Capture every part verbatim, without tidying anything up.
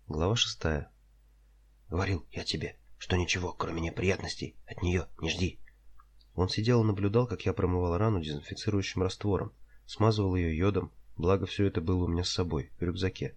Глава шестая. Говорил я тебе, что ничего, кроме неприятностей, от нее не жди. Он сидел и наблюдал, как я промывал рану дезинфицирующим раствором, смазывал ее йодом, благо все это было у меня с собой, в рюкзаке.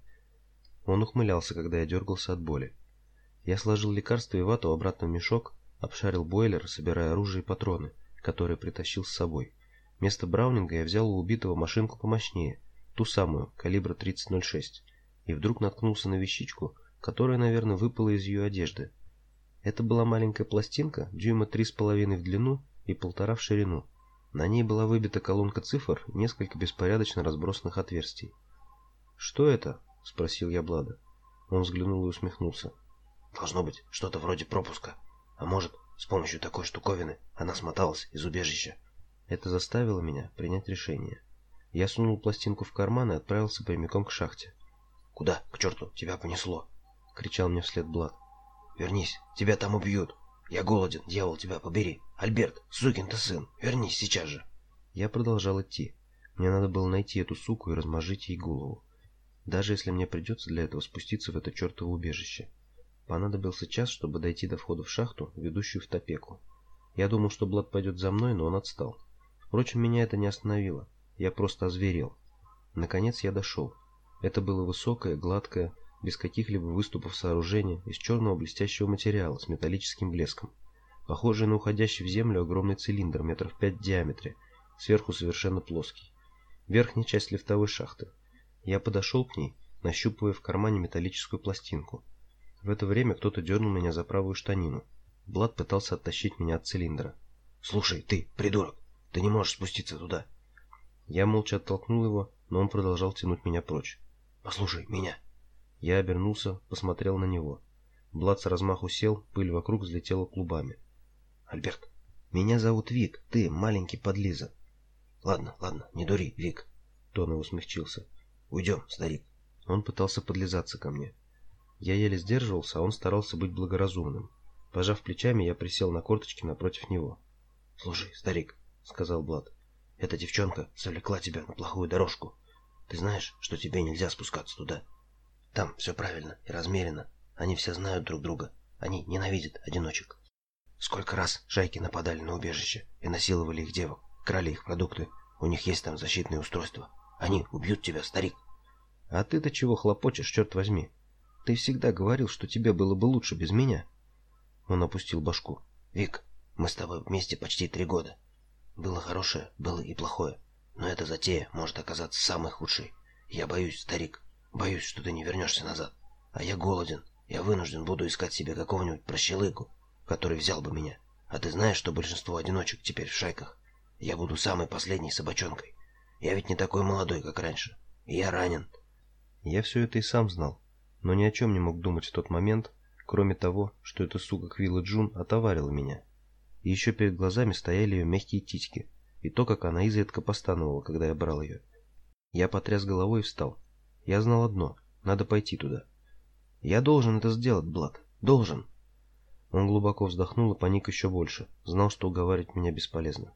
Он ухмылялся, когда я дергался от боли. Я сложил лекарства и вату обратно в мешок, обшарил бойлер, собирая оружие и патроны, которые притащил с собой. Вместо Браунинга я взял у убитого машинку помощнее, ту самую, калибра тридцать ноль шесть, и вдруг наткнулся на вещичку, которая, наверное, выпала из ее одежды. Это была маленькая пластинка, дюйма три с половиной в длину и полтора в ширину. На ней была выбита колонка цифр и несколько беспорядочно разбросанных отверстий. «Что это?» — спросил я Блада. Он взглянул и усмехнулся. Должно быть что-то вроде пропуска. А может, с помощью такой штуковины она смоталась из убежища. Это заставило меня принять решение. Я сунул пластинку в карман и отправился прямиком к шахте. «Куда, к черту, тебя понесло?» — кричал мне вслед Блад. «Вернись, тебя там убьют. Я голоден, дьявол, тебя побери. Альберт, сукин ты сын, вернись сейчас же». Я продолжал идти. Мне надо было найти эту суку и размозжить ей голову. Даже если мне придется для этого спуститься в это чертово убежище. Понадобился час, чтобы дойти до входа в шахту, ведущую в Топеку. Я думал, что Блад пойдет за мной, но он отстал. Впрочем, меня это не остановило. Я просто озверел. Наконец я дошел. Это было высокое, гладкое, без каких-либо выступов сооружение из черного блестящего материала с металлическим блеском. Похожий на уходящий в землю огромный цилиндр метров пять в диаметре, сверху совершенно плоский. Верхняя часть лифтовой шахты. Я подошел к ней, нащупывая в кармане металлическую пластинку. В это время кто-то дернул меня за правую штанину. Блад пытался оттащить меня от цилиндра. «Слушай, ты, придурок, ты не можешь спуститься туда». Я молча оттолкнул его, но он продолжал тянуть меня прочь. «Послушай меня». Я обернулся, посмотрел на него. Блад с размаху сел, пыль вокруг взлетела клубами. «Альберт, меня зовут Вик, ты маленький подлиза». «Ладно, ладно, не дури, Вик». Тон его смягчился. «Уйдем, старик». Он пытался подлизаться ко мне. Я еле сдерживался, а он старался быть благоразумным. Пожав плечами, я присел на корточки напротив него. «Слушай, старик», — сказал Блад, — «эта девчонка завлекла тебя на плохую дорожку. Ты знаешь, что тебе нельзя спускаться туда? Там все правильно и размеренно. Они все знают друг друга. Они ненавидят одиночек. Сколько раз шайки нападали на убежище и насиловали их девок, крали их продукты. У них есть там защитные устройства. Они убьют тебя, старик». «А ты-то чего хлопочешь, черт возьми? Ты всегда говорил, что тебе было бы лучше без меня». Он опустил башку. «Вик, мы с тобой вместе почти три года. Было хорошее, было и плохое. Но эта затея может оказаться самой худшей. Я боюсь, старик, боюсь, что ты не вернешься назад. А я голоден. Я вынужден буду искать себе какого-нибудь прощелыгу, который взял бы меня. А ты знаешь, что большинство одиночек теперь в шайках? Я буду самой последней собачонкой. Я ведь не такой молодой, как раньше. И я ранен». Я все это и сам знал, но ни о чем не мог думать в тот момент, кроме того, что эта сука Квилла Джун отоварила меня. И еще перед глазами стояли ее мягкие титьки, и то, как она изредка постановала, когда я брал ее. Я потряс головой и встал. Я знал одно — надо пойти туда. «Я должен это сделать, Блад, должен!» Он глубоко вздохнул и паник еще больше, знал, что уговаривать меня бесполезно.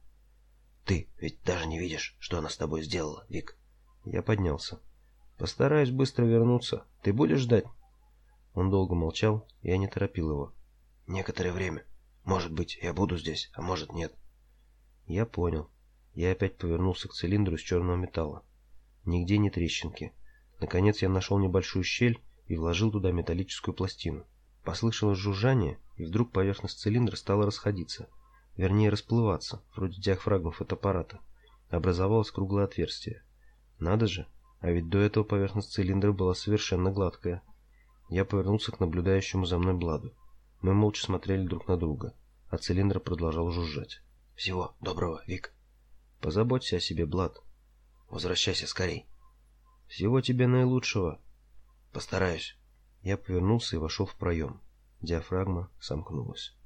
«Ты ведь даже не видишь, что она с тобой сделала, Вик». Я поднялся. «Постараюсь быстро вернуться. Ты будешь ждать?» Он долго молчал, и я не торопил его. «Некоторое время. Может быть, я буду здесь, а может, нет». Я понял. Я опять повернулся к цилиндру из черного металла. Нигде ни трещинки. Наконец я нашел небольшую щель и вложил туда металлическую пластину. Послышалось жужжание, и вдруг поверхность цилиндра стала расходиться. Вернее, расплываться, вроде диафрагмы фотоаппарата. Образовалось круглое отверстие. Надо же, а ведь до этого поверхность цилиндра была совершенно гладкая. Я повернулся к наблюдающему за мной Бладу. Мы молча смотрели друг на друга, а цилиндр продолжал жужжать. «Всего доброго, Вик». «Позаботься о себе, Блад». «Возвращайся скорей». «Всего тебе наилучшего». «Постараюсь». Я повернулся и вошел в проем. Диафрагма сомкнулась.